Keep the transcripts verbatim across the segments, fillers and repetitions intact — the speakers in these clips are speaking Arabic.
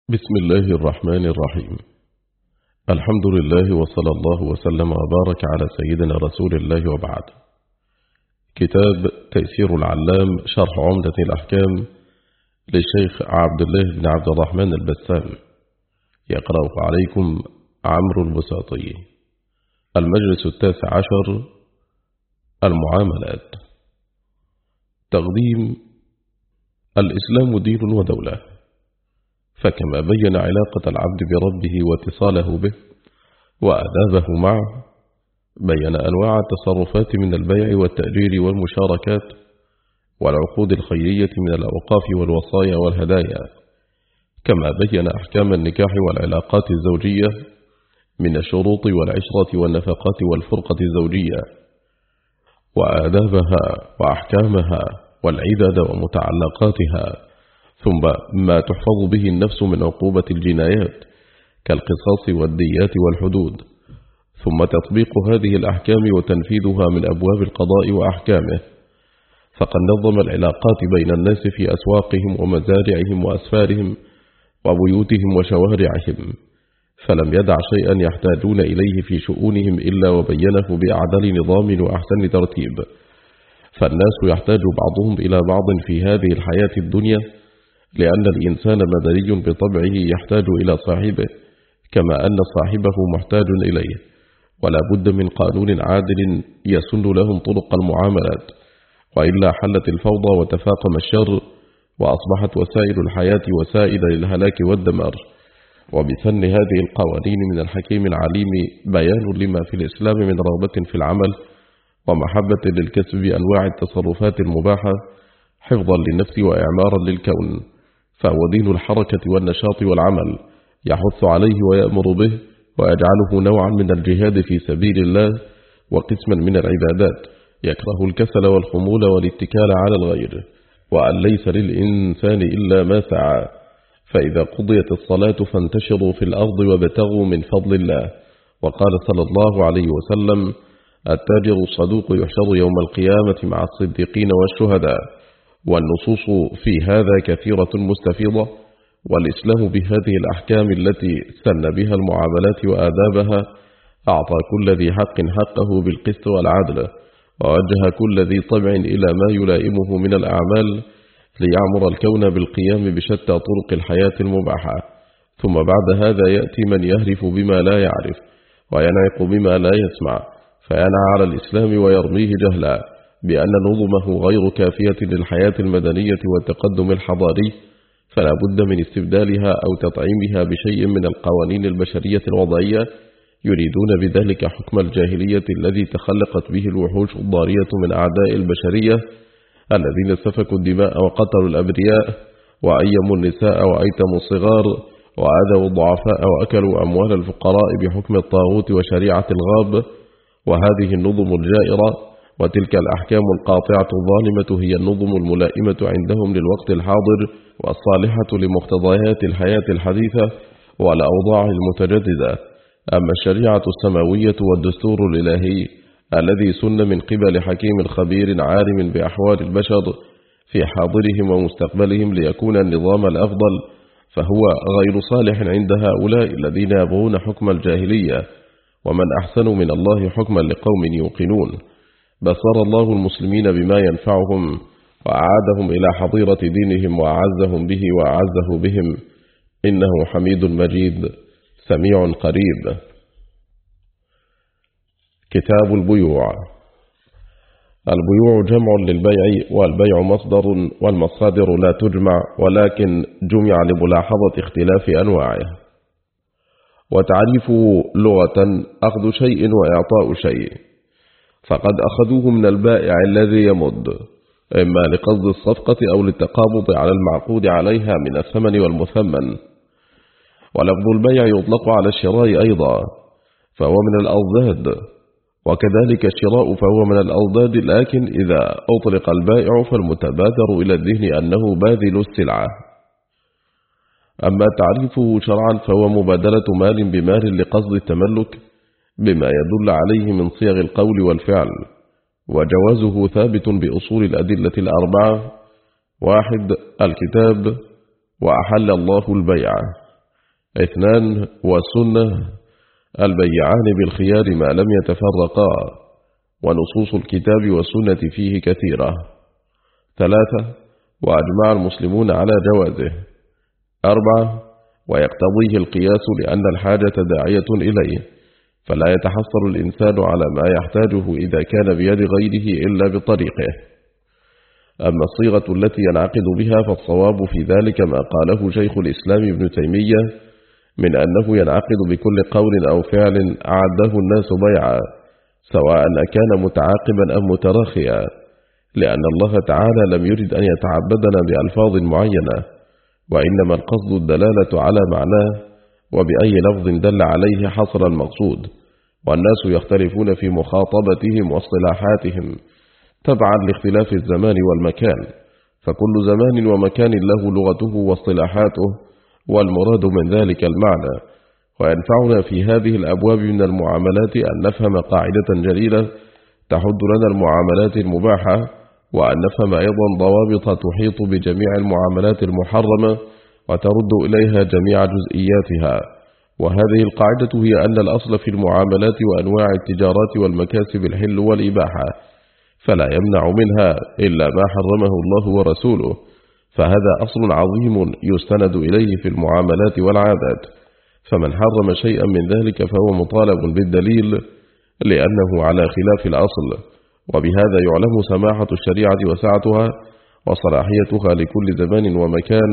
بسم الله الرحمن الرحيم. الحمد لله وصلى الله وسلم وبارك على سيدنا رسول الله وبعد. كتاب تيسير العلام شرح عمدة الأحكام للشيخ عبد الله بن عبد الرحمن البسام، يقرأ عليكم عمرو البساطي. المجلس التاسع عشر، المعاملات. تقديم: الإسلام دين ودولة، فكما بين علاقة العبد بربه واتصاله به وآدابه معه، بين أنواع التصرفات من البيع والتأجير والمشاركات والعقود الخيرية من الأوقاف والوصايا والهدايا، كما بين أحكام النكاح والعلاقات الزوجية من الشروط والعشرة والنفقات والفرقة الزوجية وآدابها وأحكامها والعدد ومتعلقاتها، ثم ما تحفظ به النفس من عقوبة الجنايات كالقصاص والديات والحدود، ثم تطبيق هذه الأحكام وتنفيذها من أبواب القضاء وأحكامه. فقد نظم العلاقات بين الناس في أسواقهم ومزارعهم وأسفارهم وبيوتهم وشوارعهم، فلم يدع شيئا يحتاجون إليه في شؤونهم إلا وبينه بأعدل نظام وأحسن ترتيب. فالناس يحتاج بعضهم إلى بعض في هذه الحياة الدنيا، لأن الإنسان مدني بطبعه يحتاج إلى صاحبه كما أن صاحبه محتاج إليه، ولا بد من قانون عادل يسن لهم طرق المعاملات، وإلا حلت الفوضى وتفاقم الشر وأصبحت وسائل الحياة وسائل للهلاك والدمار. وبسن هذه القوانين من الحكيم العليم بيان لما في الإسلام من رغبة في العمل ومحبة للكسب بأنواع التصرفات المباحة حفظا للنفس وإعمارا للكون، فهو دين الحركة والنشاط والعمل، يحث عليه ويأمر به ويجعله نوعا من الجهاد في سبيل الله وقسما من العبادات، يكره الكسل والخمول والاتكال على الغير، وأن ليس للإنسان إلا ما سعى. فإذا قضيت الصلاة فانتشروا في الأرض وابتغوا من فضل الله. وقال صلى الله عليه وسلم: التاجر الصدوق يحشر يوم القيامة مع الصديقين والشهداء. والنصوص في هذا كثيرة مستفيضة، والإسلام بهذه الأحكام التي سن بها المعاملات وآدابها أعطى كل ذي حق حقه بالقسط والعدل، ووجه كل ذي طبع إلى ما يلائمه من الأعمال ليعمر الكون بالقيام بشتى طرق الحياة المباحة. ثم بعد هذا يأتي من يهرف بما لا يعرف وينعق بما لا يسمع، فينعى على الإسلام ويرميه جهلا بأن نظمه غير كافية للحياة المدنية والتقدم الحضاري، فلا بد من استبدالها أو تطعيمها بشيء من القوانين البشرية الوضعية، يريدون بذلك حكم الجاهلية الذي تخلقت به الوحوش الضارية من أعداء البشرية الذين سفكوا الدماء وقتلوا الأبرياء وأيموا النساء وأيتموا الصغار وآذوا الضعفاء وأكلوا أموال الفقراء بحكم الطاغوت وشريعة الغاب. وهذه النظم الجائرة وتلك الأحكام القاطعة الظالمة هي النظم الملائمة عندهم للوقت الحاضر والصالحة لمقتضيات الحياة الحديثة والأوضاع المتجددة. أما الشريعة السماوية والدستور الإلهي الذي سن من قبل حكيم خبير عالم بأحوال البشر في حاضرهم ومستقبلهم ليكون النظام الأفضل، فهو غير صالح عند هؤلاء الذين يبغون حكم الجاهلية، ومن أحسن من الله حكما لقوم يوقنون. بصر الله المسلمين بما ينفعهم وأعادهم إلى حظيرة دينهم وأعزهم به وأعزه بهم، إنه حميد مجيد سميع قريب. كتاب البيوع. البيوع جمع للبيع، والبيع مصدر، والمصادر لا تجمع ولكن جمع لملاحظة اختلاف أنواعه. وتعريفه لغة أخذ شيء وإعطاء شيء، فقد أخذوه من البائع الذي يمد، إما لقصد الصفقة أو للتقابض على المعقود عليها من الثمن والمثمن. ولفظ البيع يطلق على الشراء أيضا، فهو من الأضداد، وكذلك الشراء فهو من الأضداد، لكن إذا أطلق البائع فالمتبادر إلى الذهن أنه باذل السلعة. أما تعريفه شرعا فهو مبادلة مال بمال لقصد التملك بما يدل عليه من صيغ القول والفعل، وجوازه ثابت بأصول الأدلة الأربعة: واحد، الكتاب، وأحل الله البيع. اثنان والسنة البيعان بالخيار ما لم يتفرقا، ونصوص الكتاب والسنة فيه كثيرة. ثلاثة وأجمع المسلمون على جوازه. أربعة ويقتضيه القياس لأن الحاجة داعية إليه، فلا يتحصل الإنسان على ما يحتاجه إذا كان بيد غيره إلا بطريقه. أما الصيغة التي ينعقد بها فالصواب في ذلك ما قاله شيخ الإسلام ابن تيمية من أنه ينعقد بكل قول أو فعل أعده الناس بيعا، سواء كان متعاقبا أم متراخيا، لأن الله تعالى لم يرد أن يتعبدنا بألفاظ معينة، وإنما القصد الدلالة على معناه، وبأي لفظ دل عليه حصل المقصود، والناس يختلفون في مخاطبتهم واصطلاحاتهم تبعا لاختلاف الزمان والمكان، فكل زمان ومكان له لغته واصطلاحاته، والمراد من ذلك المعنى. وينفعنا في هذه الأبواب من المعاملات أن نفهم قاعدة جليلة تحد لنا المعاملات المباحة، وأن نفهم أيضا ضوابط تحيط بجميع المعاملات المحرمة وترد إليها جميع جزئياتها. وهذه القاعدة هي أن الأصل في المعاملات وأنواع التجارات والمكاسب الحل والإباحة، فلا يمنع منها إلا ما حرمه الله ورسوله، فهذا أصل عظيم يستند إليه في المعاملات والعادات. فمن حرم شيئا من ذلك فهو مطالب بالدليل لأنه على خلاف الأصل. وبهذا يعلم سماحة الشريعة وسعتها وصلاحيتها لكل زمان ومكان،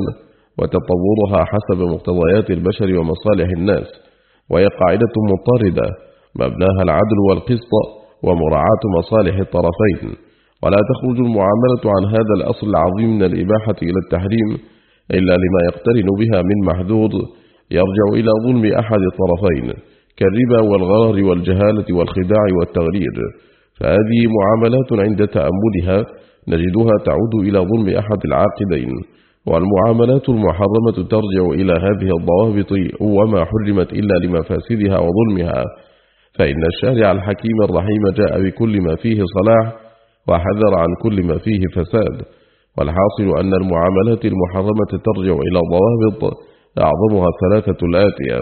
وتطورها حسب مقتضيات البشر ومصالح الناس، وهي قاعدة مضطردة مبناها العدل والقسط ومراعاة مصالح الطرفين. ولا تخرج المعاملة عن هذا الأصل العظيم من الإباحة إلى التحريم إلا لما يقترن بها من محذور يرجع إلى ظلم أحد الطرفين، كالربا والغرر والجهالة والخداع والتغرير، فهذه معاملات عند تأملها نجدها تعود إلى ظلم أحد العاقدين. والمعاملات المحرمة ترجع إلى هذه الضوابط وما حرمت إلا لمفاسدها وظلمها، فإن الشارع الحكيم الرحيم جاء بكل ما فيه صلاح وحذر عن كل ما فيه فساد. والحاصل أن المعاملات المحرمة ترجع إلى ضوابط أعظمها ثلاثة الآتية: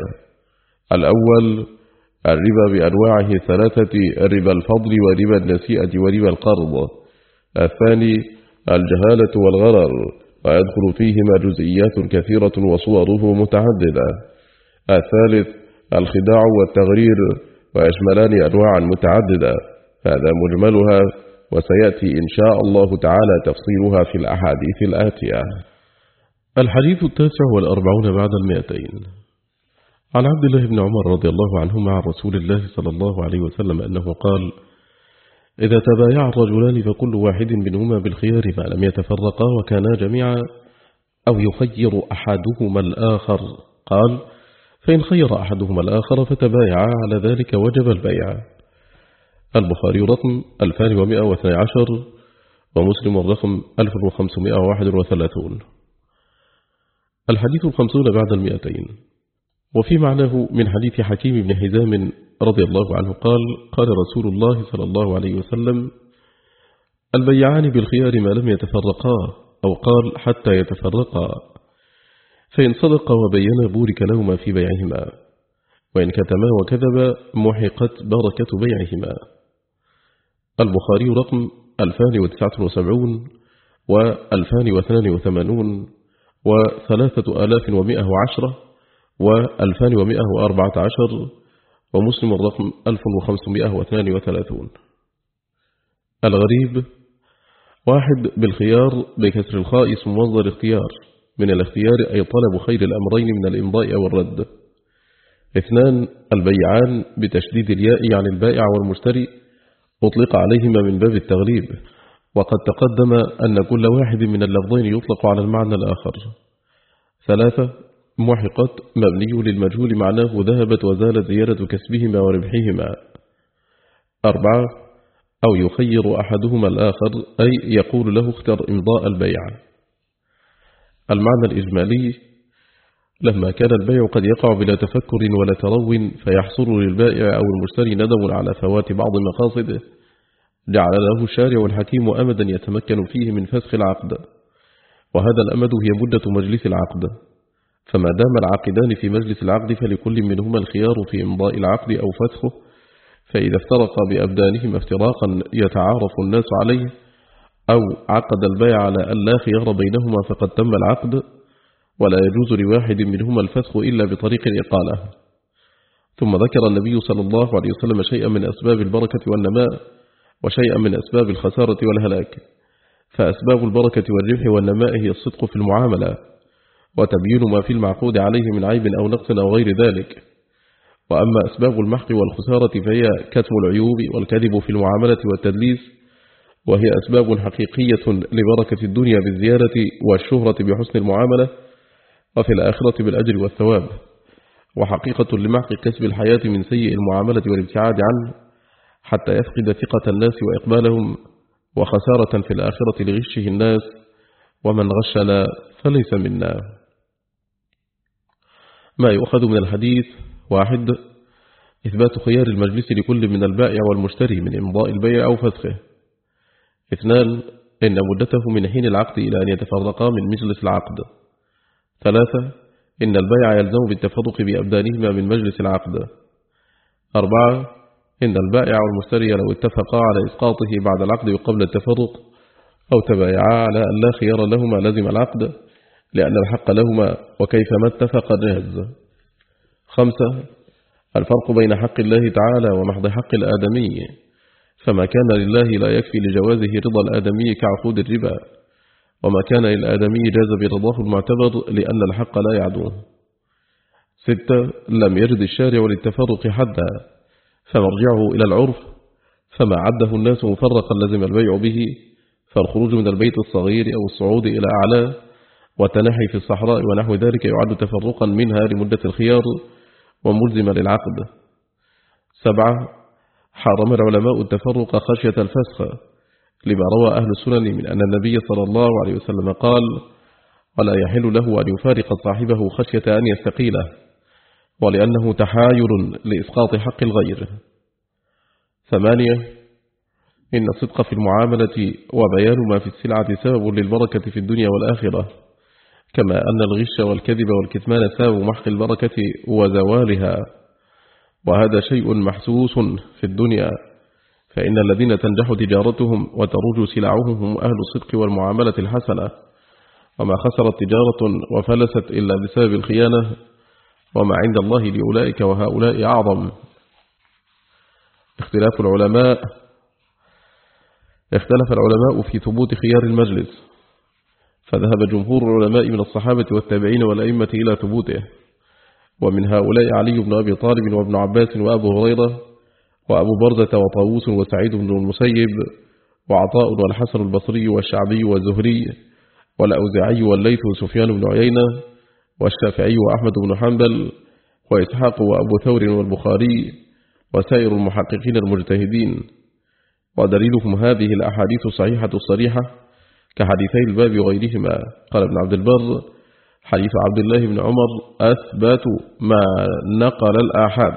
الأول الربا بأنواعه ثلاثة: ربا الفضل وربا النسيئة وربا القرض. الثاني الجهالة والغرر، ويدخل فيهما جزئيات كثيرة وصوره متعددة. الثالث الخداع والتغرير، ويشملان أنواعا متعددة، هذا مجملها، وسيأتي إن شاء الله تعالى تفصيلها في الأحاديث الآتية. الحديث التاسع والأربعون بعد المئتين. عن عبد الله بن عمر رضي الله عنهما عن رسول الله صلى الله عليه وسلم أنه قال: إذا تبايع الرجلان فكل واحد منهما بالخيار ما لم يتفرقا وكانا جميعا، أو يخير أحدهما الآخر. قال: فإن خير أحدهما الآخر فتبايعا على ذلك وجب البيع. البخاري رقم ألفان ومئة واثني عشر، ومسلم رقم ألف وخمسمائة وواحد وثلاثون. الحديث الخمسون بعد المئتين. وفي معناه من حديث حكيم بن حزام رضي الله عنه قال: قال رسول الله صلى الله عليه وسلم: البيعان بالخيار ما لم يتفرقا، أو قال حتى يتفرقا، فإن صدقا وبينا بورك لهما في بيعهما، وإن كتما وكذبا محقت بركة بيعهما. البخاري رقم ألفان وتسعة وسبعون، وألفان واثنان وثمانون، وثلاثة آلاف ومئة وعشرة، وألفان ومئة وأربعة عشر، ومسلم الرقم ألف وخمسمائة واثنان وثلاثون. الغريب: واحد بالخيار بكسر الخاء اسم مصدر اختيار، من الاختيار أي طلب خير الأمرين من الإمضاء والرد. اثنان البيعان بتشديد الياء عن البائع والمشتري، أطلق عليهما من باب التغليب، وقد تقدم أن كل واحد من اللفظين يطلق على المعنى الآخر. ثلاثة محقت مبني للمجهول معناه ذهبت وزالت زيادة كسبهما وربحهما. أربعة أو يخير أحدهما الآخر، أي يقول له اختر إمضاء البيع. المعنى الإجمالي: لما كان البيع قد يقع بلا تفكر ولا ترو فيحصل للبائع أو المشتري ندم على فوات بعض مقاصده، جعل له الشارع الحكيم أمدا يتمكن فيه من فسخ العقد، وهذا الأمد هي مدة مجلس العقد. فما دام العاقدان في مجلس العقد فلكل منهما الخيار في إمضاء العقد أو فسخه، فإذا افترقا بأبدانهما افتراقا يتعارف الناس عليه، أو عقد البيع على أن لا خيار بينهما فقد تم العقد، ولا يجوز لواحد منهما الفسخ إلا بطريق الإقالة. ثم ذكر النبي صلى الله عليه وسلم شيئا من أسباب البركة والنماء وشيئا من أسباب الخسارة والهلاك. فأسباب البركة والربح والنماء هي الصدق في المعاملة، وتبيين ما في المعقود عليه من عيب أو نقص أو غير ذلك. وأما أسباب المحق والخسارة فهي كتم العيوب والكذب في المعاملة والتدليس، وهي أسباب حقيقية لبركة الدنيا بالزيادة والشهرة بحسن المعاملة، وفي الآخرة بالأجر والثواب، وحقيقة لمحق كسب الحياة من سيء المعاملة والابتعاد عنه حتى يفقد ثقة الناس وإقبالهم، وخسارة في الآخرة لغشه الناس، ومن غشنا فليس منا. ما يؤخذ من الحديث: واحد، إثبات خيار المجلس لكل من البائع والمشتري من إمضاء البيع أو فسخه. اثنان، إن مدته من حين العقد إلى أن يتفرقا من مجلس العقد. ثلاثة، إن البيع يلزم بالتفرق بأبدانهما من مجلس العقد. أربعة، إن البائع والمشتري لو اتفقا على إسقاطه بعد العقد وقبل التفرق، أو تبايعا على أن لا خيار لهما لازم العقد لأن الحق لهما وكيفما اتفق جاز. خمسة، الفرق بين حق الله تعالى ومحض حق الآدمي، فما كان لله لا يكفي لجوازه رضا الآدمي كعقود الربا، وما كان للآدمي جاز برضاه المعتبر لأن الحق لا يعدوه. ستة، لم يجد الشارع للتفرق حدا، فمرجعه إلى العرف، فما عده الناس مفرقا لزم البيع به، فالخروج من البيت الصغير أو الصعود إلى أعلاه والتنحي في الصحراء ونحو ذلك يعد تفرقا منها لمدة الخيار وملزم للعقد. سبعة، حرم العلماء التفرق خشية الفسخ، لما روى أهل السنن من أن النبي صلى الله عليه وسلم قال: ولا يحل له أن يفارق صاحبه خشية أن يستقيله، ولأنه تحايل لإسقاط حق الغير. ثمانية، إن الصدق في المعاملة وبيان ما في السلعة سبب للبركة في الدنيا والآخرة، كما أن الغش والكذب والكتمان سبب محق البركة وزوالها، وهذا شيء محسوس في الدنيا، فإن الذين تنجح تجارتهم وتروج سلعهم هم أهل الصدق والمعاملة الحسنة، وما خسرت تجارة وفلست إلا بسبب الخيانة، وما عند الله لأولئك وهؤلاء أعظم. اختلاف العلماء اختلف العلماء في ثبوت خيار المجلس، فذهب جمهور العلماء من الصحابة والتابعين والأئمة إلى ثبوته، ومن هؤلاء علي بن أبي طالب وابن عباس وأبو هريرة وأبو بردة وطاووس وسعيد بن المسيب وعطاء والحسن البصري والشعبي والزهري والأوزاعي والليث وسفيان بن عيينة والشافعي وأحمد بن حنبل وإسحاق وأبو ثور والبخاري وسائر المحققين المجتهدين. ودليلهم هذه الأحاديث الصحيحة الصريحة كحديثي الباب وغيرهما. قال ابن عبد البر: حديث عبد الله بن عمر أثبت ما نقل الآحاد.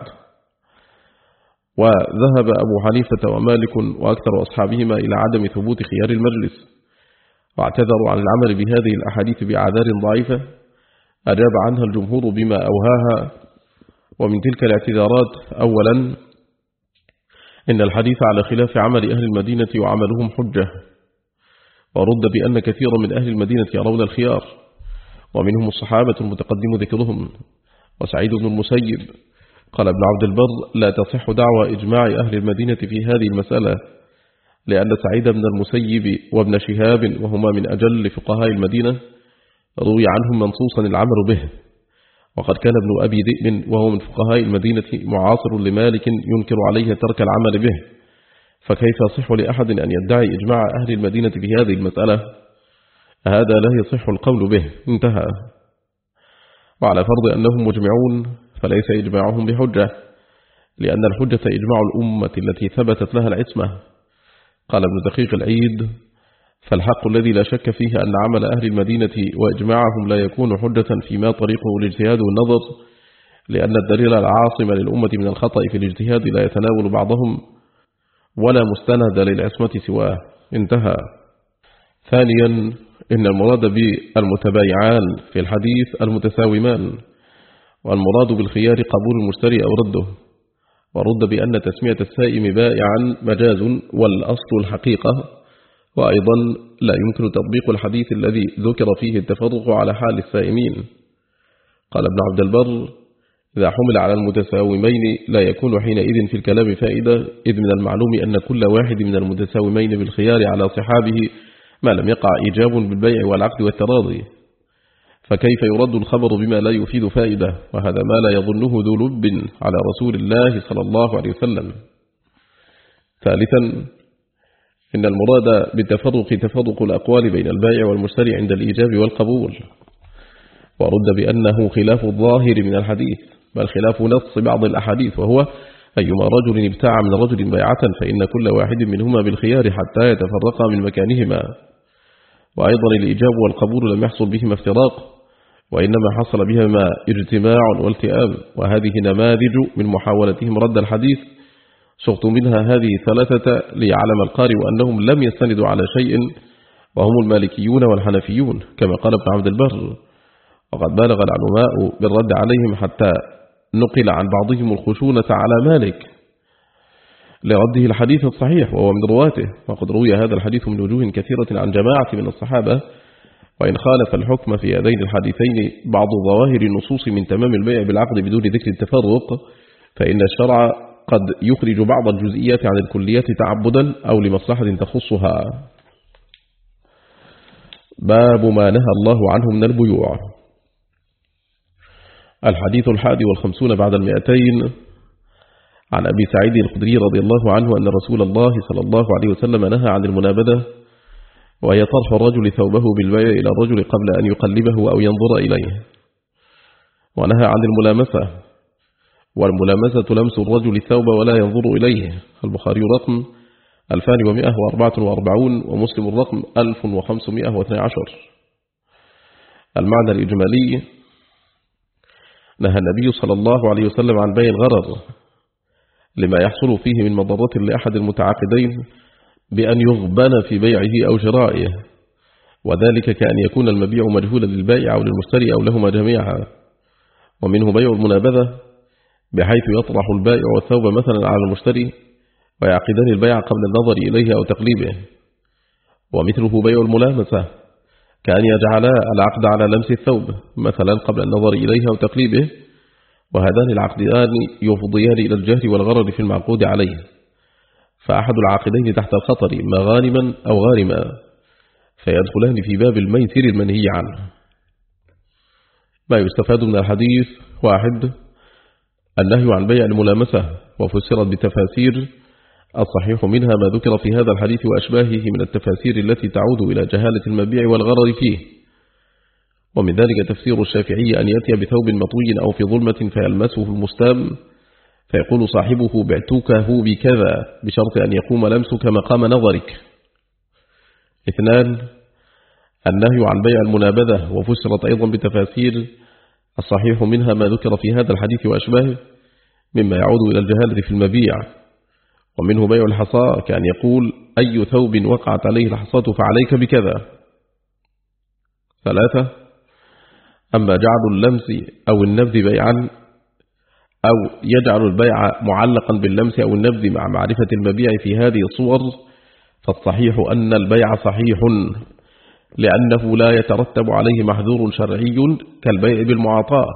وذهب أبو حنيفة ومالك وأكثر أصحابهما إلى عدم ثبوت خيار المجلس، واعتذروا عن العمل بهذه الأحاديث بأعذار ضعيفة أجاب عنها الجمهور بما أوهاها. ومن تلك الاعتذارات: أولا، إن الحديث على خلاف عمل أهل المدينة وعملهم حجة، ورد بأن كثيرا من أهل المدينة يرون الخيار، ومنهم الصحابة المتقدم ذكرهم وسعيد بن المسيب. قال ابن عبد البر: لا تصح دعوى إجماع أهل المدينة في هذه المسألة، لأن سعيد بن المسيب وابن شهاب وهما من أجل فقهاء المدينة روي عنهم منصوصا العمل به، وقد كان ابن أبي ذئب وهو من فقهاء المدينة معاصر لمالك ينكر عليه ترك العمل به، فكيف يصح لأحد أن يدعي إجماع أهل المدينة في هذه المسألة؟ هذا لا يصح القول به. انتهى. وعلى فرض أنهم مجمعون فليس إجماعهم بحجة، لأن الحجة إجماع الأمة التي ثبتت لها العصمة. قال ابن دقيق العيد: فالحق الذي لا شك فيه أن عمل أهل المدينة وإجماعهم لا يكون حجة فيما طريقه الاجتهاد والنظر، لأن الدليل العاصم للأمة من الخطأ في الاجتهاد لا يتناول بعضهم ولا مستند للعصمة سواه. انتهى. ثانيا، إن المراد بالمتبايعان في الحديث المتساومان، والمراد بالخيار قبول المشتري أو رده، ورد بأن تسمية السائم بائعا مجاز والأصل الحقيقة. وأيضا لا يمكن تطبيق الحديث الذي ذكر فيه التفرق على حال السائمين. قال ابن عبد البر: إذا حمل على المتساومين لا يكون حينئذ في الكلام فائدة، إذ من المعلوم أن كل واحد من المتساومين بالخيار على صحابه ما لم يقع إيجاب بالبيع والعقد والتراضي، فكيف يرد الخبر بما لا يفيد فائدة؟ وهذا ما لا يظنه ذو لب على رسول الله صلى الله عليه وسلم. ثالثا، إن المراد بالتفرق تفرق الأقوال بين البائع والمشتري عند الإيجاب والقبول، ورد بأنه خلاف الظاهر من الحديث، بل خلاف نص بعض الأحاديث، وهو أيما رجل ابتاع من رجل بيعة فإن كل واحد منهما بالخيار حتى يتفرقا من مكانهما. وأيضا الإيجاب والقبول لم يحصل بهما افتراق، وإنما حصل بهما اجتماع والتئام، وهذه نماذج من محاولتهم رد الحديث. سقط منها هذه الثلاثة ليعلم القارئ أنهم لم يستندوا على شيء، وهم المالكيون والحنفيون كما قال ابن عبد البر. وقد بالغ العلماء بالرد عليهم حتى نقل عن بعضهم الخشونة على مالك لرده الحديث الصحيح وهو من رواته، وقد روي هذا الحديث من وجوه كثيرة عن جماعة من الصحابة. وإن خالف الحكم في هذين الحديثين بعض ظواهر النصوص من تمام البيع بالعقد بدون ذكر التفرق، فإن الشرع قد يخرج بعض الجزئيات عن الكليات تعبدا أو لمصلحة تخصها. باب ما نهى الله عنه من البيوع. الحديث الحادي والخمسون بعد المئتين، عن أبي سعيد الخدري رضي الله عنه أن رسول الله صلى الله عليه وسلم نهى عن المنابذة، وهي طرح الرجل ثوبه بالبيع إلى الرجل قبل أن يقلبه أو ينظر إليه. ونهى عن الملامسة، والملامسة لمس الرجل الثوب ولا ينظر إليه. البخاري رقم ألفان ومئة وأربعة وأربعين ومسلم رقم ألف وخمسمئة واثني عشر. المعنى الإجمالي: نهى النبي صلى الله عليه وسلم عن بيع الغرر لما يحصل فيه من مضرة لأحد المتعاقدين بأن يغبن في بيعه أو شرائه، وذلك كأن يكون المبيع مجهولا للبائع أو للمشتري أو لهما جميعا. ومنه بيع المنابذة بحيث يطرح البائع والثوب مثلا على المشتري ويعقدان البيع قبل النظر إليه أو تقليبه. ومثله بيع الملامسة كأن يجعل العقد على لمس الثوب مثلا قبل النظر إليه أو تقليبه، وهذان العقدان يفضيان إلى الجهل والغرر في المعقود عليه، فأحد العاقدين تحت الخطر إما غانما أو غارما، فيدخلان في باب الميسر المنهي عنه. ما يستفاد من الحديث: واحد، النهي عن بيع الملامسة، وفسرت بتفاسير الصحيح منها ما ذكر في هذا الحديث وأشباهه من التفاسير التي تعود إلى جهالة المبيع والغرر فيه. ومن ذلك تفسير الشافعي أن يأتي بثوب مطوي أو في ظلمة فيلمسه المستام فيقول صاحبه بعتوكه بكذا بشرط أن يقوم لمسك مقام نظرك. اثنان، النهي عن بيع المنابذة، وفسرت أيضا بتفاسير الصحيح منها ما ذكر في هذا الحديث وأشباهه مما يعود إلى الجهالة في المبيع. ومنه بيع الحصى كأن يقول أي ثوب وقعت عليه الحصاة فعليك بكذا. ثلاثة، أما جعل اللمس أو النبذ بيعا أو يجعل البيع معلقا باللمس أو النبذ مع معرفة المبيع في هذه الصور، فالصحيح أن البيع صحيح لأنه لا يترتب عليه محذور شرعي كالبيع بالمعاطاة.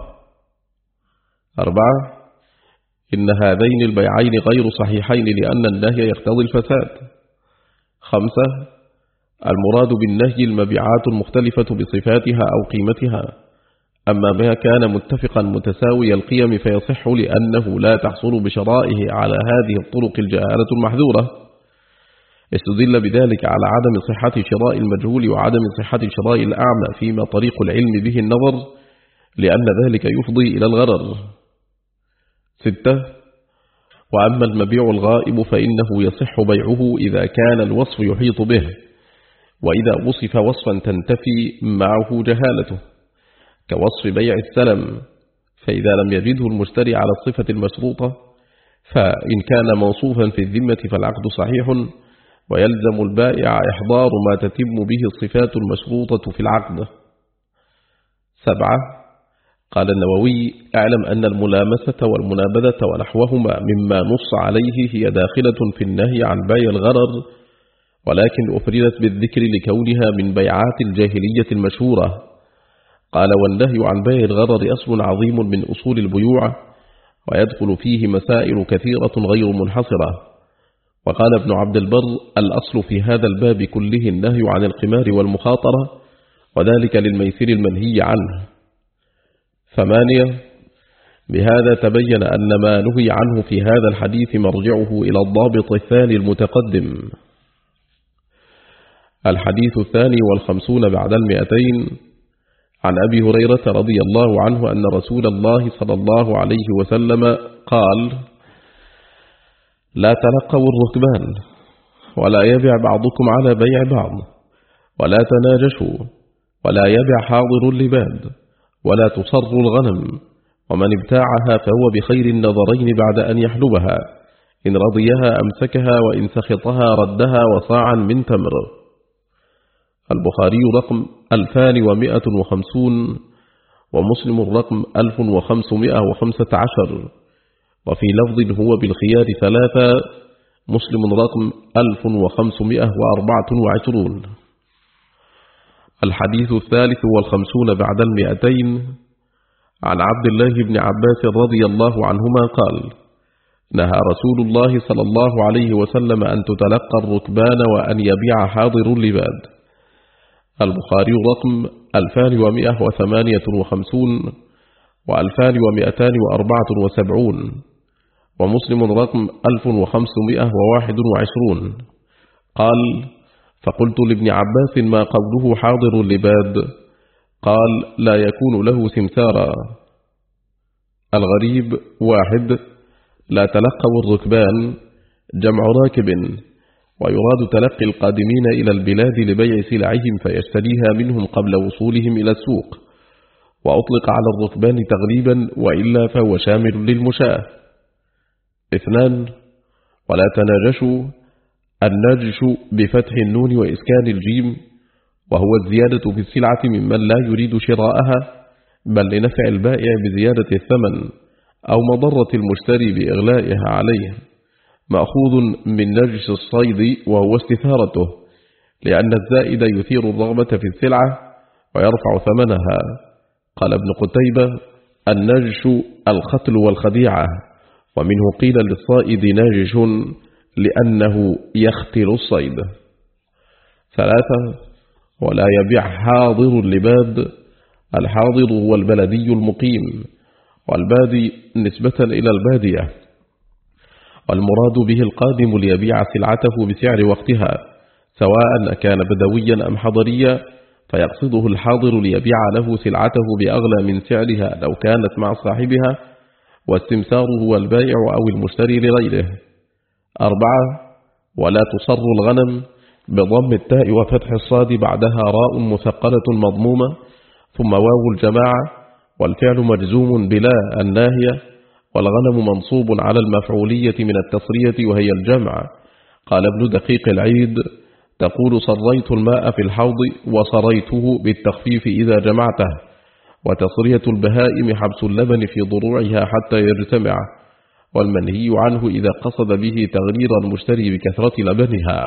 أربعة، إن هذين البيعين غير صحيحين لأن النهي يقتضي الفساد. خمسة، المراد بالنهي المبيعات المختلفة بصفاتها أو قيمتها، أما ما كان متفقا متساوي القيم فيصح لأنه لا تحصل بشرائه على هذه الطرق الجهالة المحذورة. استدل بذلك على عدم صحة شراء المجهول وعدم صحة شراء الأعمى فيما طريق العلم به النظر، لأن ذلك يفضي إلى الغرر. ستة، وأما المبيع الغائب فإنه يصح بيعه إذا كان الوصف يحيط به، وإذا وصف وصفا تنتفي معه جهالته كوصف بيع السلم، فإذا لم يجده المشتري على الصفة المشروطة فإن كان موصوفا في الذمة فالعقد صحيح، ويلزم البائع إحضار ما تتم به الصفات المشروطة في العقد. سبعة. قال النووي: اعلم أن الملامسة والمنابذة ونحوهما مما نص عليه هي داخلة في النهي عن بيع الغرر، ولكن أفردت بالذكر لكونها من بيعات الجاهلية المشهورة. قال: والنهي عن بيع الغرر أصل عظيم من أصول البيوع، ويدخل فيه مسائل كثيرة غير منحصرة. وقال ابن عبد البر: الأصل في هذا الباب كله النهي عن القمار والمخاطرة، وذلك للميسر المنهي عنه. ثمانية. بهذا تبين أن ما نهي عنه في هذا الحديث مرجعه إلى الضابط الثاني المتقدم. الحديث الثاني والخمسون بعد المئتين، عن أبي هريرة رضي الله عنه أن رسول الله صلى الله عليه وسلم قال: لا تلقوا الركبان، ولا يبع بعضكم على بيع بعض، ولا تناجشوا، ولا يبع حاضر اللباد، ولا تصروا الغنم، ومن ابتاعها فهو بخير النظرين بعد أن يحلبها، إن رضيها أمسكها، وإن سخطها ردها وصاعا من تمر. البخاري رقم ألفان ومئة وخمسون، ومسلم رقم ألف وخمسمائة وخمسة عشر، وفي لفظ هو بالخيار ثلاثة، مسلم رقم ألف وخمسمائة وأربعة وعشرون. الحديث الثالث والخمسون بعد المئتين، عن عبد الله بن عباس رضي الله عنهما قال: نهى رسول الله صلى الله عليه وسلم أن تتلقى الركبان وأن يبيع حاضر اللباد. البخاري رقم ألفان ومئة وثمانية وخمسون، وألفان ومئتان وأربعة وسبعون، ومسلم رقم ألف وخمسمائة وواحد وعشرون. قال: فقلت لابن عباس: ما قوله حاضر اللباد؟ قال: لا يكون له سمسارا. الغريب: واحد. لا تلقوا الركبان، جمع راكب، ويراد تلقي القادمين إلى البلاد لبيع سلعهم فيشتريها منهم قبل وصولهم إلى السوق، وأطلق على الركبان تغليبا، وإلا فهو شامل للمشاة. اثنان. ولا تناجشوا، الناجش بفتح النون وإسكان الجيم، وهو الزيادة في السلعة ممن لا يريد شراءها، بل لنفع البائع بزيادة الثمن، أو مضرة المشتري بإغلائها عليه، مأخوذ من نجش الصيد وهو استثارته، لأن الزائد يثير الرغبة في السلعة ويرفع ثمنها. قال ابن قتيبة: النجش الختل والخديعة، ومنه قيل للصائد ناجش لأنه يختل الصيد. ثلاثة. ولا يبيع حاضر اللباد، الحاضر هو البلدي المقيم، والبادي نسبة إلى البادية، والمراد به القادم ليبيع سلعته بسعر وقتها، سواء كان بدويا أم حضريا، فيقصده الحاضر ليبيع له سلعته بأغلى من سعرها لو كانت مع صاحبها، والسمسار هو البائع أو المشتري لغيره. أربعة. ولا تصر الغنم، بضم التاء وفتح الصاد بعدها راء مثقلة مضمومة، ثم واو الجماعة، والفعل مجزوم بلا الناهية، والغنم منصوب على المفعولية من التصرية وهي الجمع. قال ابن دقيق العيد: تقول صريت الماء في الحوض، وصريته بالتخفيف إذا جمعته، وتصرية البهائم حبس اللبن في ضروعها حتى يجتمع، والمنهي عنه إذا قصد به تغرير المشتري بكثرة لبنها.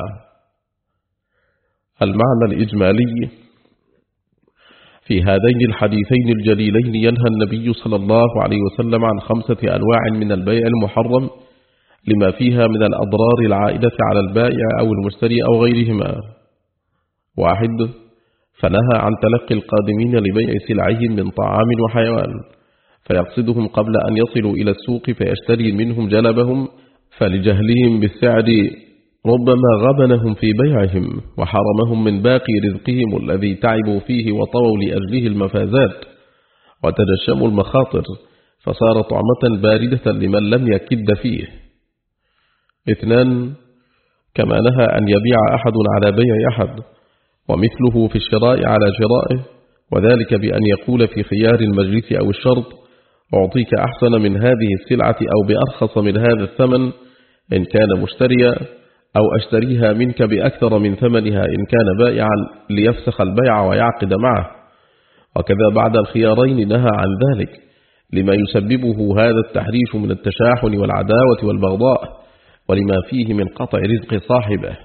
المعنى الإجمالي: في هذين الحديثين الجليلين ينهى النبي صلى الله عليه وسلم عن خمسة أنواع من البيع المحرم، لما فيها من الأضرار العائدة على البائع أو المشتري أو غيرهما. واحد. فنهى عن تلقي القادمين لبيع سلعهم من طعام وحيوان، فيقصدهم قبل أن يصلوا إلى السوق فيشتري منهم جلبهم، فلجهلهم بالسعر ربما غبنهم في بيعهم، وحرمهم من باقي رزقهم الذي تعبوا فيه وطووا لأجله المفازات، وتجشموا المخاطر، فصار طعمة باردة لمن لم يكد فيه. اثنان. كما نهى أن يبيع أحد على بيع أحد، ومثله في الشراء على شرائه، وذلك بأن يقول في خيار المجلس أو الشرط: أعطيك أحسن من هذه السلعة أو بأرخص من هذا الثمن إن كان مشتريا، أو أشتريها منك بأكثر من ثمنها إن كان بائعا ليفسخ البيع ويعقد معه. وكذا بعد الخيارين نهى عن ذلك لما يسببه هذا التحريش من التشاحن والعداوة والبغضاء، ولما فيه من قطع رزق صاحبه.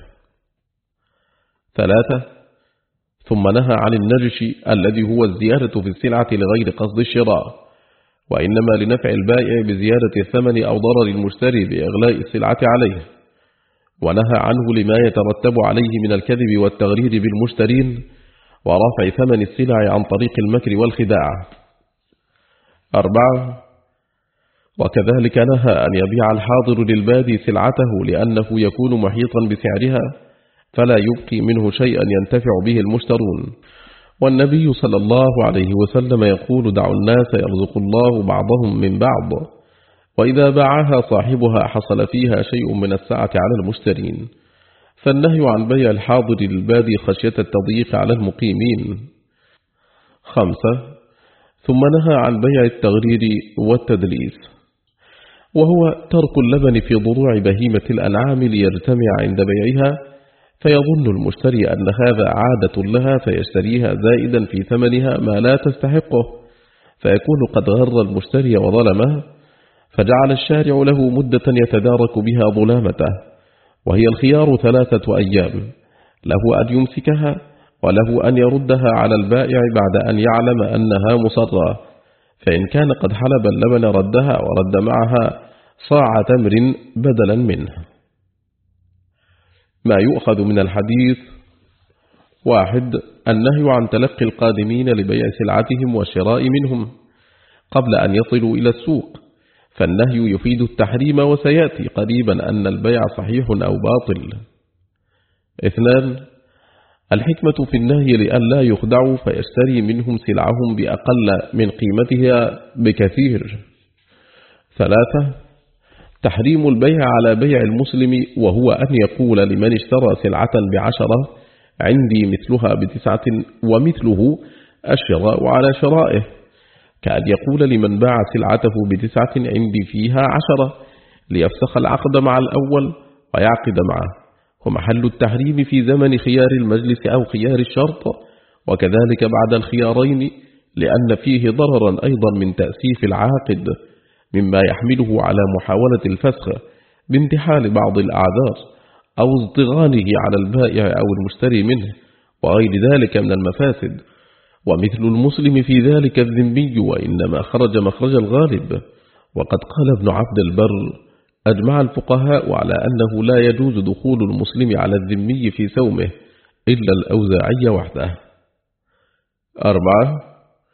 ثلاثة. ثم نهى عن النجش الذي هو الزيادة في السلعة لغير قصد الشراء، وإنما لنفع البائع بزيادة الثمن أو ضرر المشتري بإغلاء السلعة عليه. ونهى عنه لما يترتب عليه من الكذب والتغرير بالمشترين ورفع ثمن السلع عن طريق المكر والخداع. أربعة. وكذلك نهى أن يبيع الحاضر للبادي سلعته لأنه يكون محيطا بسعرها فلا يبقي منه شيئا ينتفع به المشترون. والنبي صلى الله عليه وسلم يقول: دعوا الناس يرزق الله بعضهم من بعض، وإذا باعها صاحبها حصل فيها شيء من السعة على المشترين. فالنهي عن بيع الحاضر للبادي خشية التضييق على المقيمين. خمسة. ثم نهى عن بيع التغرير والتدليس، وهو ترك اللبن في ضروع بهيمة الأنعام ليجتمع عند بيعها، فيظن المشتري أن هذا عادة لها فيشتريها زائدا في ثمنها ما لا تستحقه، فيكون قد غر المشتري وظلمه، فجعل الشارع له مدة يتدارك بها ظلامته، وهي الخيار ثلاثة أيام، له أن يمسكها وله أن يردها على البائع بعد أن يعلم أنها مصرة، فإن كان قد حلب اللبن ردها ورد معها صاع تمر بدلا منه. ما يؤخذ من الحديث: واحد. النهي عن تلقي القادمين لبيع سلعتهم والشراء منهم قبل أن يصلوا إلى السوق، فالنهي يفيد التحريم، وسيأتي قريبا أن البيع صحيح أو باطل. اثنان. الحكمة في النهي لئلا يخدعوا فيشتري منهم سلعهم بأقل من قيمتها بكثير. ثلاثة. تحريم البيع على بيع المسلم، وهو أن يقول لمن اشترى سلعة بعشرة: عندي مثلها بتسعة ومثله الشراء على شرائه، كأن يقول لمن باع سلعته بتسعة: عندي فيها عشرة، ليفسخ العقد مع الأول ويعقد معه. ومحل التحريم في زمن خيار المجلس أو خيار الشرط، وكذلك بعد الخيارين، لأن فيه ضررا أيضا من تأسيف العاقد مما يحمله على محاولة الفسخ بانتحال بعض الأعذار أو اصطغانه على البائع أو المشتري منه وغير ذلك من المفاسد. ومثل المسلم في ذلك الذمي، وإنما خرج مخرج الغالب. وقد قال ابن عبد البر: أجمع الفقهاء على أنه لا يجوز دخول المسلم على الذمي في سومه إلا الأوزاعي وحده. أربعة.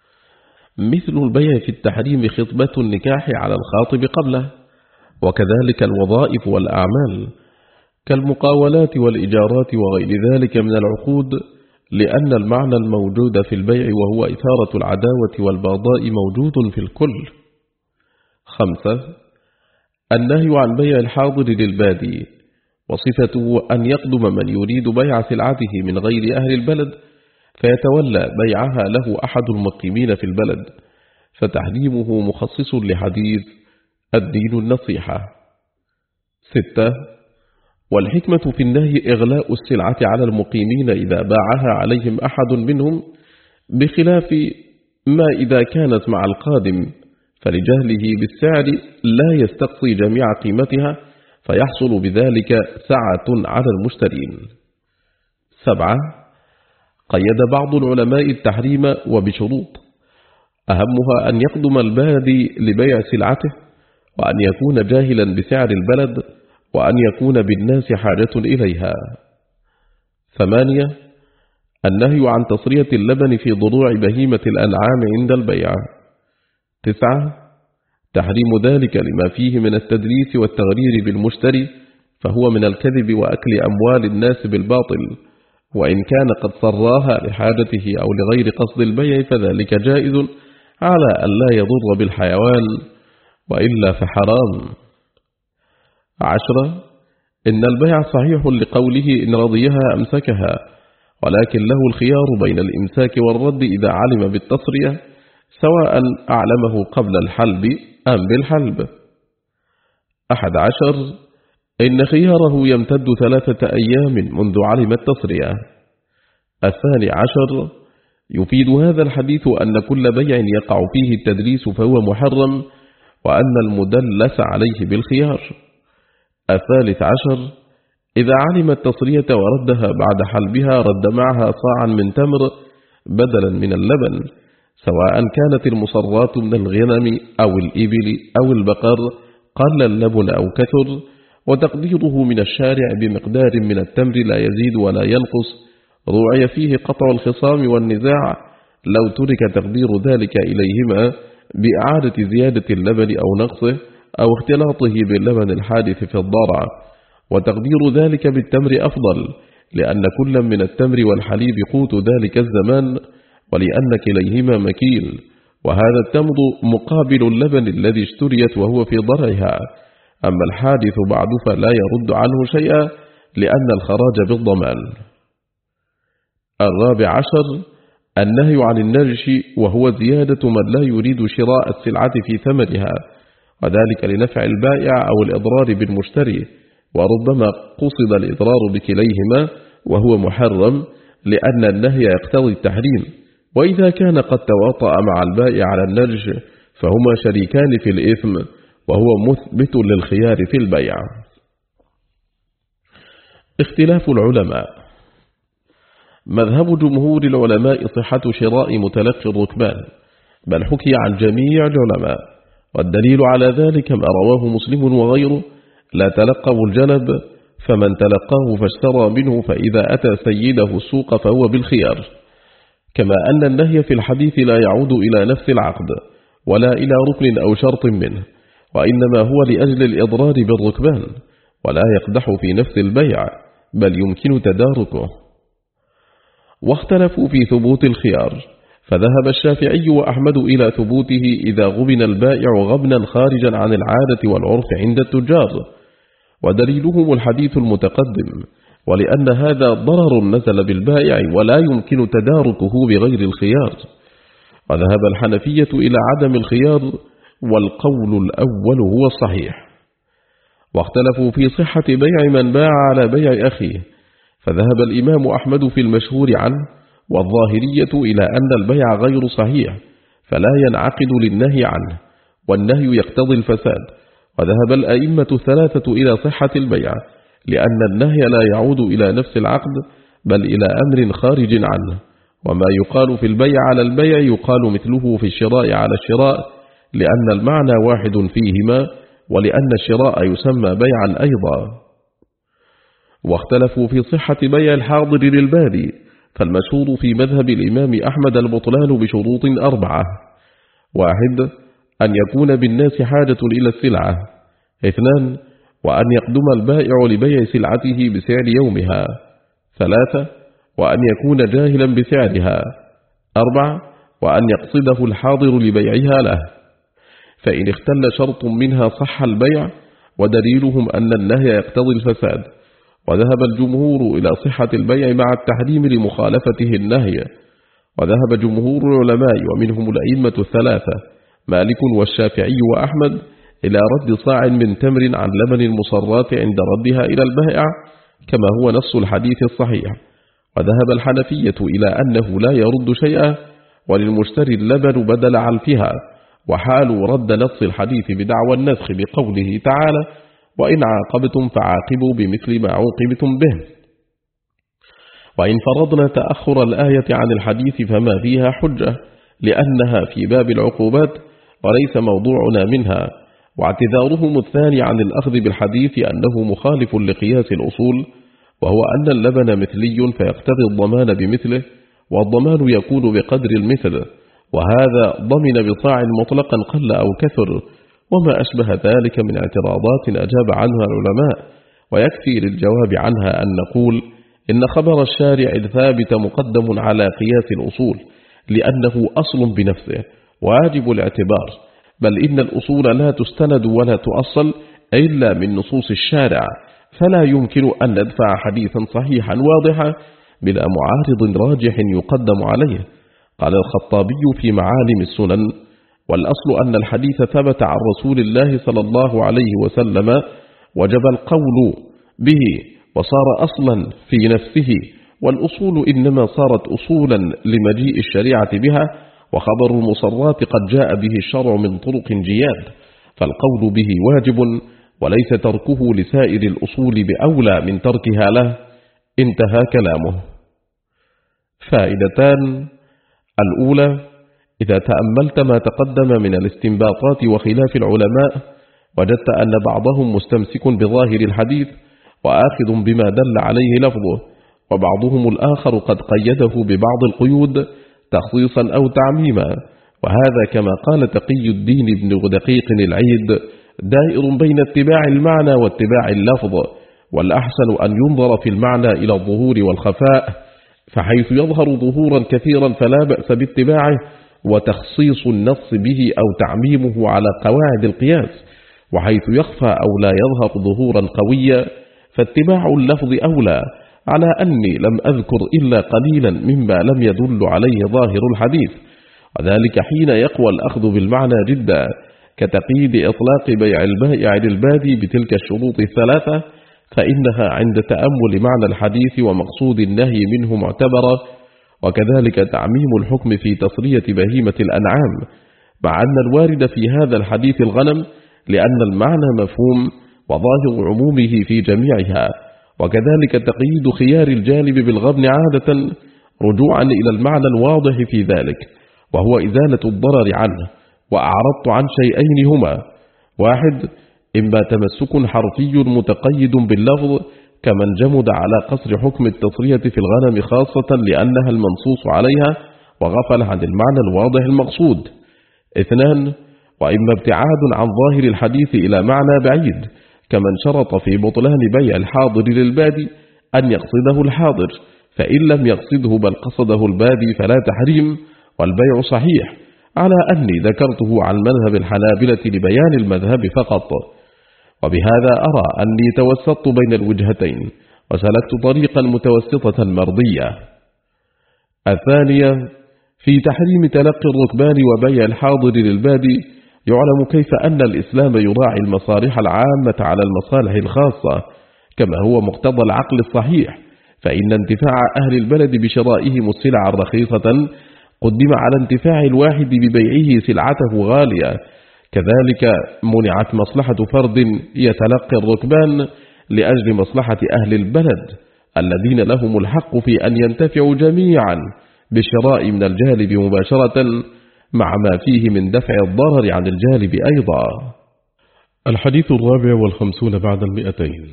مثل البيع في التحريم خطبة النكاح على الخاطب قبله، وكذلك الوظائف والأعمال كالمقاولات والإجارات وغير ذلك من العقود، لأن المعنى الموجود في البيع وهو إثارة العداوة والبغضاء موجود في الكل. خمسة. النهي عن بيع الحاضر للبادي، وصفته أن يقدم من يريد بيع سلعته من غير أهل البلد فيتولى بيعها له أحد المقيمين في البلد، فتحريمه مخصص لحديث الدين النصيحة. ستة. والحكمة في النهي إغلاء السلعة على المقيمين إذا باعها عليهم أحد منهم، بخلاف ما إذا كانت مع القادم، فلجهله بالسعر لا يستقصي جميع قيمتها، فيحصل بذلك سعة على المشترين. سبعة. قيد بعض العلماء التحريم وبشروط، أهمها أن يقدم البادي لبيع سلعته، وأن يكون جاهلا بسعر البلد، وأن يكون بالناس حاجة إليها. ثمانية. النهي عن تصرية اللبن في ضروع بهيمة الأنعام عند البيع. تسعة. تحريم ذلك لما فيه من التدليس والتغرير بالمشتري، فهو من الكذب وأكل أموال الناس بالباطل، وإن كان قد صراها لحاجته أو لغير قصد البيع فذلك جائز على أن لا يضر بالحيوان، وإلا فحرام. عشرة. إن البيع صحيح لقوله إن رضيها أمسكها، ولكن له الخيار بين الإمساك والرد إذا علم بالتصرية، سواء أعلمه قبل الحلب أم بالحلب. أحد عشر. إن خياره يمتد ثلاثة أيام منذ علم التصرية. الثاني عشر، يفيد هذا الحديث أن كل بيع يقع فيه التدليس فهو محرم، وأن المدلس عليه بالخيار. الثالث عشر، إذا علم التصرية وردها بعد حلبها رد معها صاعا من تمر بدلا من اللبن، سواء كانت المصرات من الغنم أو الإبل أو البقر قل اللبن أو كثر، وتقديره من الشارع بمقدار من التمر لا يزيد ولا ينقص، روعي فيه قطع الخصام والنزاع لو ترك تقدير ذلك إليهما بإعادة زيادة اللبن أو نقصه أو اختلاطه باللبن الحادث في الضرع، وتقدير ذلك بالتمر أفضل، لأن كل من التمر والحليب قوت ذلك الزمان، ولأن كليهما مكيل، وهذا التمر مقابل اللبن الذي اشتريت وهو في ضرعها. أما الحادث بعد فلا يرد عنه شيئا، لأن الخراج بالضمان. الرابع عشر، النهي عن النرش، وهو زيادة من لا يريد شراء السلعة في ثمنها، وذلك لنفع البائع أو الإضرار بالمشتري، وربما قصد الإضرار بكليهما وهو محرم، لأن النهي يقتضي التحريم. وإذا كان قد تواطأ مع البائع على النرش فهما شريكان في الإثم، وهو مثبت للخيار في البيع. اختلاف العلماء. مذهب جمهور العلماء صحة شراء متلقي الركبان، بل حكي عن جميع العلماء، والدليل على ذلك ما رواه مسلم وغيره: لا تلقوا الجلب، فمن تلقاه فاشترى منه فإذا أتى سيده السوق فهو بالخيار. كما أن النهي في الحديث لا يعود إلى نفس العقد ولا إلى ركن أو شرط منه، وإنما هو لأجل الإضرار بالركبان، ولا يقدح في نفس البيع، بل يمكن تداركه. واختلفوا في ثبوت الخيار، فذهب الشافعي وأحمد إلى ثبوته إذا غبن البائع غبنا خارجا عن العادة والعرف عند التجار، ودليلهم الحديث المتقدم، ولأن هذا ضرر نزل بالبائع ولا يمكن تداركه بغير الخيار. وذهب الحنفية إلى عدم الخيار، والقول الأول هو الصحيح. واختلفوا في صحة بيع من باع على بيع أخيه، فذهب الإمام أحمد في المشهور عنه والظاهرية إلى أن البيع غير صحيح، فلا ينعقد للنهي عنه، والنهي يقتضي الفساد. وذهب الأئمة الثلاثة إلى صحة البيع، لأن النهي لا يعود إلى نفس العقد، بل إلى أمر خارج عنه. وما يقال في البيع على البيع يقال مثله في الشراء على الشراء، لأن المعنى واحد فيهما، ولأن الشراء يسمى بيعا أيضا. واختلفوا في صحة بيع الحاضر للبادي، فالمشهور في مذهب الإمام أحمد البطلان بشروط أربعة: واحد، أن يكون بالناس حاجة إلى السلعة. اثنان، وأن يقدم البائع لبيع سلعته بسعر يومها. ثلاثة، وأن يكون جاهلا بسعرها. أربعة، وأن يقصده الحاضر لبيعها له. فإن اختل شرط منها صح البيع، ودليلهم أن النهي يقتضي الفساد. وذهب الجمهور إلى صحة البيع مع التحريم لمخالفته النهي. وذهب جمهور العلماء ومنهم الأئمة الثلاثة مالك والشافعي وأحمد إلى رد صاع من تمر عن لبن المصرات عند ردها إلى البائع، كما هو نص الحديث الصحيح. وذهب الحنفية إلى أنه لا يرد شيئا، وللمشتري اللبن بدل علفها، وحالوا رد نص الحديث بدعوى النسخ بقوله تعالى: وإن عاقبتم فعاقبوا بمثل ما عوقبتم به. وإن فرضنا تأخر الآية عن الحديث فما فيها حجة، لأنها في باب العقوبات وليس موضوعنا منها. واعتذارهم الثاني عن الأخذ بالحديث أنه مخالف لقياس الأصول، وهو أن اللبن مثلي فيقتضي الضمان بمثله، والضمان يكون بقدر المثل، وهذا ضمن بصاع مطلقا قل أو كثر، وما أشبه ذلك من اعتراضات أجاب عنها العلماء. ويكفي للجواب عنها أن نقول إن خبر الشارع الثابت مقدم على قياس الأصول، لأنه أصل بنفسه واجب الاعتبار، بل إن الأصول لا تستند ولا تؤصل إلا من نصوص الشارع، فلا يمكن أن ندفع حديثا صحيحا واضحا بلا معارض راجح يقدم عليه. قال الخطابي في معالم السنن: والأصل أن الحديث ثبت عن رسول الله صلى الله عليه وسلم، وجب القول به وصار أصلا في نفسه، والأصول إنما صارت أصولا لمجيء الشريعة بها، وخبر المصرات قد جاء به الشرع من طرق جياد، فالقول به واجب وليس تركه لسائر الأصول بأولى من تركها له. انتهى كلامه. فائدتان: الأولى: إذا تأملت ما تقدم من الاستنباطات وخلاف العلماء وجدت أن بعضهم مستمسك بظاهر الحديث وآخذ بما دل عليه لفظه، وبعضهم الآخر قد قيده ببعض القيود تخصيصا أو تعميما، وهذا كما قال تقي الدين بن دقيق العيد دائر بين اتباع المعنى واتباع اللفظ، والأحسن أن ينظر في المعنى إلى الظهور والخفاء، فحيث يظهر ظهورا كثيرا فلا بأس باتباعه وتخصيص النص به أو تعميمه على قواعد القياس، وحيث يخفى أو لا يظهر ظهورا قويا فاتباع اللفظ أولى، على أني لم أذكر إلا قليلا مما لم يدل عليه ظاهر الحديث، وذلك حين يقوى الأخذ بالمعنى جدا، كتقييد إطلاق بيع البائع للبادي بتلك الشروط الثلاثة، فإنها عند تأمل معنى الحديث ومقصود النهي منه معتبرة، وكذلك تعميم الحكم في تصرية بهيمة الأنعام، مع أن الوارد في هذا الحديث الغنم، لأن المعنى مفهوم وظاهر عمومه في جميعها، وكذلك تقييد خيار الجانب بالغبن عادة رجوعا إلى المعنى الواضح في ذلك، وهو إزالة الضرر عنه. وأعرضت عن شيئين هما: واحد، إما تمسك حرفي متقيد باللفظ كمن جمد على قصر حكم التصرية في الغنم خاصة لأنها المنصوص عليها وغفل عن المعنى الواضح المقصود. اثنان، وإما ابتعاد عن ظاهر الحديث إلى معنى بعيد كمن شرط في بطلان بيع الحاضر للبادي أن يقصده الحاضر، فإن لم يقصده بل قصده البادي فلا تحريم والبيع صحيح، على أني ذكرته عن مذهب الحنابلة لبيان المذهب فقط. وبهذا أرى أني توسطت بين الوجهتين وسلكت طريقا متوسطة مرضية. الثانية: في تحريم تلقي الركبان وبيع الحاضر للبادي يعلم كيف أن الإسلام يراعي المصالح العامة على المصالح الخاصة كما هو مقتضى العقل الصحيح، فإن انتفاع أهل البلد بشرائهم السلع الرخيصة قدم على انتفاع الواحد ببيعه سلعته غالية، كذلك منعت مصلحة فرد يتلقي الركبان لأجل مصلحة أهل البلد الذين لهم الحق في أن ينتفعوا جميعا بالشراء من الجالب مباشرة، مع ما فيه من دفع الضرر عن الجالب أيضا. الحديث الرابع والخمسون بعد المئتين.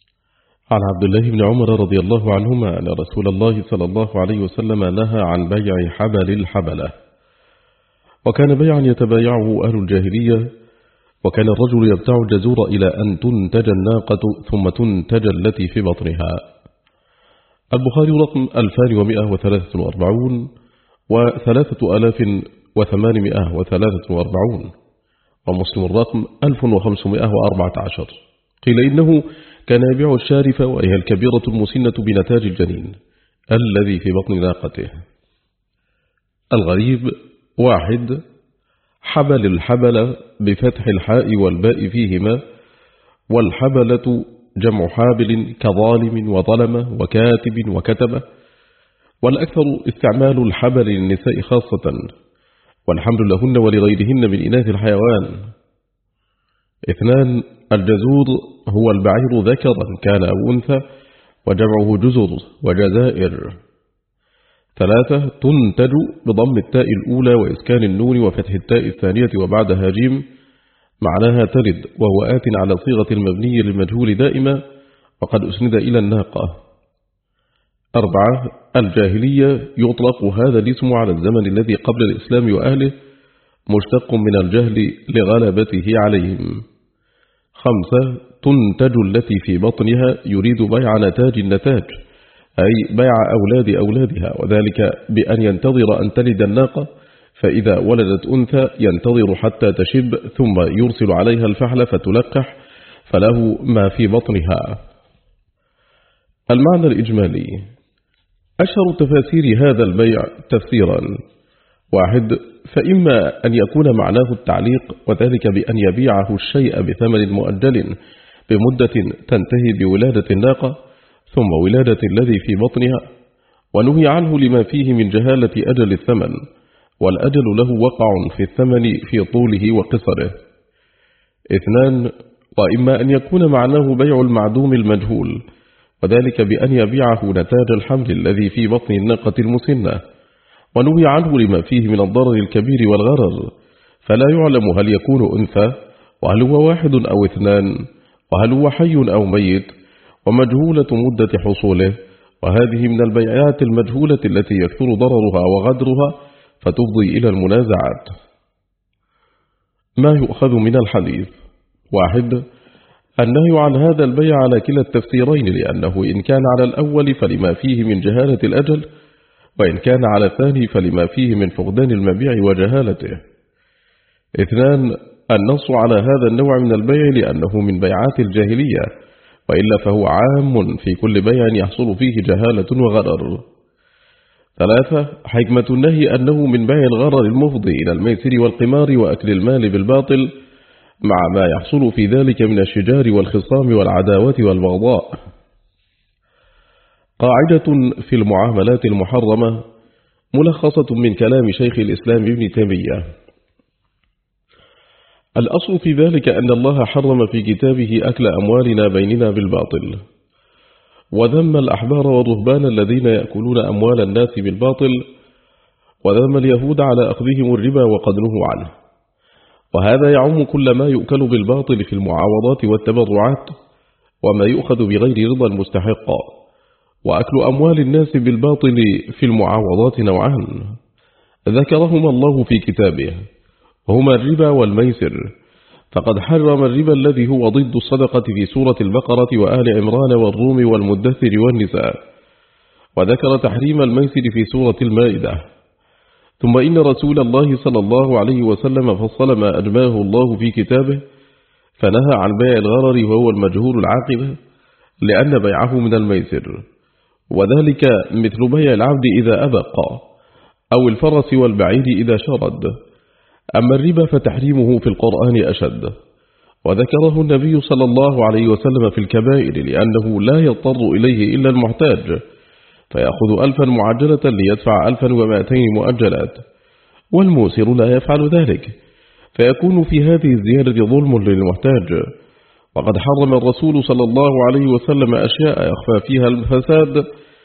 عن عبد الله بن عمر رضي الله عنهما أن رسول الله صلى الله عليه وسلم نهى عن بيع حبل الحبلة، وكان بيعا يتبايعه أهل الجاهلية، وكان الرجل يبتاع الجزور إلى أن تنتج الناقة ثم تنتج التي في بطنها. البخاري رقم ألفان ومئة وثلاثة وأربعون وثلاثة آلاف وثمانمائة وثلاثة وأربعون، ومسلم الرقم ألف وخمسمائة وأربعة عشر. قيل إنه كان يبيع الشارفة وهي الكبيرة المسنة بنتاج الجنين الذي في بطن ناقته. الغريب: واحد، حبل الحبل بفتح الحاء والباء فيهما، والحبلة جمع حابل كظالم وظلمة وكاتب وكتبة، والأكثر استعمال الحبل للنساء خاصة، والحمل لهن ولغيرهن من إناث الحيوان. اثنان، الجزور هو البعير ذكرا كان أو أنثى، وجمعه جزر وجزائر. ثلاثة، تنتج بضم التاء الأولى وإسكان النون وفتح التاء الثانية وبعدها جيم، معناها تلد، وهو آت على صيغة المبني للمجهول دائما وقد أسند إلى الناقة. أربعة، الجاهلية يطلق هذا الاسم على الزمن الذي قبل الإسلام وأهله، مشتق من الجهل لغلبته عليهم. خمسة، تنتج التي في بطنها يريد بيع نتاج النتاج، أي بيع أولاد أولادها، وذلك بأن ينتظر أن تلد الناقة، فإذا ولدت أنثى ينتظر حتى تشب ثم يرسل عليها الفحل فتلقح فله ما في بطنها. المعنى الإجمالي: أشهر تفاسير هذا البيع تفسيرا: واحد، فإما أن يكون معناه التعليق، وذلك بأن يبيعه الشيء بثمن مؤجل بمدة تنتهي بولادة الناقة ثم ولادة الذي في بطنها، ونهي عنه لما فيه من جهالة أجل الثمن، والأجل له وقع في الثمن في طوله وقصره. اثنان، وإما أن يكون معناه بيع المعدوم المجهول، وذلك بأن يبيعه نتاج الحمل الذي في بطن الناقة المسنة، ونهي عنه لما فيه من الضرر الكبير والغرر، فلا يعلم هل يكون أنثى، وهل هو واحد أو اثنان، وهل هو حي أو ميت، ومجهولة مدة حصوله، وهذه من البيعات المجهولة التي يكثر ضررها وغدرها فتفضي إلى المنازعات. ما يؤخذ من الحديث: واحد، النهي عن هذا البيع على كلا التفسيرين، لأنه إن كان على الأول فلما فيه من جهالة الأجل، وإن كان على الثاني فلما فيه من فقدان المبيع وجهالته. اثنان، النص على هذا النوع من البيع لأنه من بيعات الجاهلية، وإلا فهو عام في كل بيع يحصل فيه جهالة وغرر. ثلاثة، حكمة النهي أنه من بيع الغرر المفضي إلى الميسر والقمار وأكل المال بالباطل، مع ما يحصل في ذلك من الشجار والخصام والعداوة والبغضاء. قاعدة في المعاملات المحرمة ملخصة من كلام شيخ الإسلام ابن تيمية: الأصل في ذلك أن الله حرم في كتابه أكل أموالنا بيننا بالباطل، وذم الأحبار والرهبان الذين يأكلون أموال الناس بالباطل، وذم اليهود على أخذهم الربا وقد نهوا عنه. وهذا يعم كل ما يؤكل بالباطل في المعاوضات والتبرعات، وما يؤخذ بغير رضا المستحق. وأكل أموال الناس بالباطل في المعاوضات نوعان ذكرهما الله في كتابه، هما الربا والميسر، فقد حرم الربا الذي هو ضد الصدقة في سورة البقرة وآل عمران والروم والمدثر والنساء، وذكر تحريم الميسر في سورة المائدة. ثم إن رسول الله صلى الله عليه وسلم فصل ما أجماه الله في كتابه، فنهى عن بيع الغرر وهو المجهول العاقبة، لأن بيعه من الميسر، وذلك مثل بيع العبد إذا أبق، أو الفرس والبعير إذا شرد. أما الربا فتحريمه في القرآن أشد، وذكره النبي صلى الله عليه وسلم في الكبائر، لأنه لا يضطر إليه إلا المحتاج، فيأخذ ألفا معجلة ليدفع ألفا ومائتين مؤجلات، والموسر لا يفعل ذلك، فيكون في هذه الزيادة ظلم للمحتاج. وقد حرم الرسول صلى الله عليه وسلم أشياء يخفى فيها الفساد،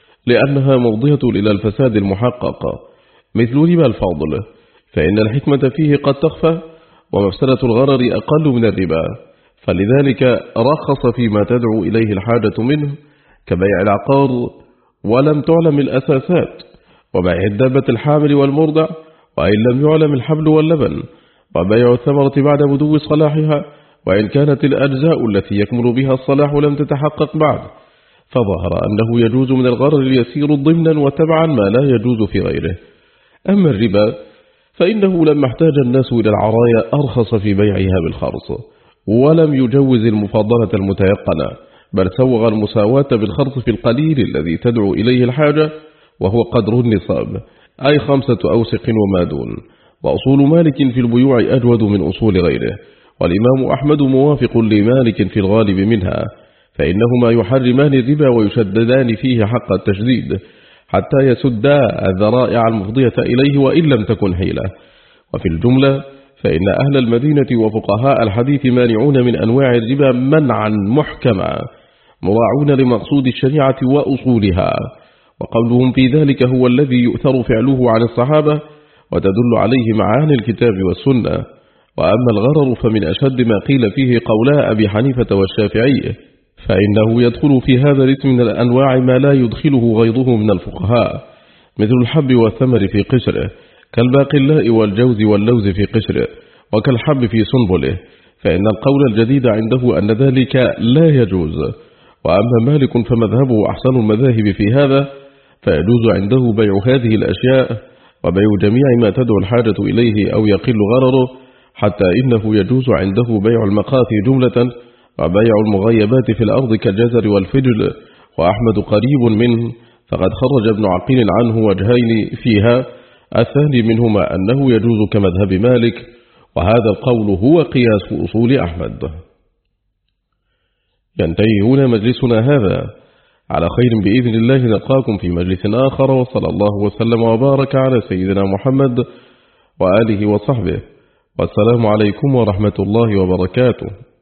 لأنها موضية إلى الفساد المحقق، مثل ربا الفضل، فإن الحكمة فيه قد تخفى، ومفسدة الغرر أقل من الربا، فلذلك رخص فيما تدعو إليه الحاجة منه كبيع العقار، ولم تعلم الأساسات، وبيع الدابة الحامل والمرضع، وإن لم يعلم الحبل واللبن، وبيع الثمرة بعد بدو صلاحها، وإن كانت الأجزاء التي يكمل بها الصلاح لم تتحقق بعد، فظهر أنه يجوز من الغرر اليسير ضمنا وتبعا ما لا يجوز في غيره. أما الربا فإنه لما احتاج الناس إلى العرايا أرخص في بيعها بالخرص، ولم يجوز المفاضلة المتيقنة، بل سوغ المساواة بالخرص في القليل الذي تدعو إليه الحاجة، وهو قدر النصاب، أي خمسة أوسق وما دون. وأصول مالك في البيوع أجود من أصول غيره، والإمام أحمد موافق لمالك في الغالب منها، فإنهما يحرمان الربا ويشددان فيه حق التشديد، حتى يسدا الذرائع المفضية إليه وإن لم تكن حيلة. وفي الجملة فإن أهل المدينة وفقهاء الحديث مانعون من أنواع الربا منعا محكما، مراعون لمقصود الشريعة وأصولها، وقولهم في ذلك هو الذي يؤثر فعله عن الصحابة، وتدل عليه معاني الكتاب والسنة. وأما الغرر فمن أشد ما قيل فيه قولا أبي حنيفة والشافعي، فإنه يدخل في هذا الاسم من الأنواع ما لا يدخله غيره من الفقهاء، مثل الحب والثمر في قشره، كالباقلاء والجوز واللوز في قشره، وكالحب في سنبله، فإن القول الجديد عنده أن ذلك لا يجوز. وأما مالك فمذهبه أحسن المذاهب في هذا، فيجوز عنده بيع هذه الأشياء، وبيع جميع ما تدعو الحاجة إليه أو يقل غرره، حتى إنه يجوز عنده بيع المقاثي جملة، وبيع المغيبات في الأرض كالجزر والفجل، وأحمد قريب منه، فقد خرج ابن عقيل عنه وجهين فيها، الثاني منهما أنه يجوز كمذهب مالك، وهذا القول هو قياس أصول أحمد. ينتهي هنا مجلسنا هذا، على خير بإذن الله نلقاكم في مجلس آخر، وصلى الله وسلم وبارك على سيدنا محمد وآله وصحبه، والسلام عليكم ورحمة الله وبركاته.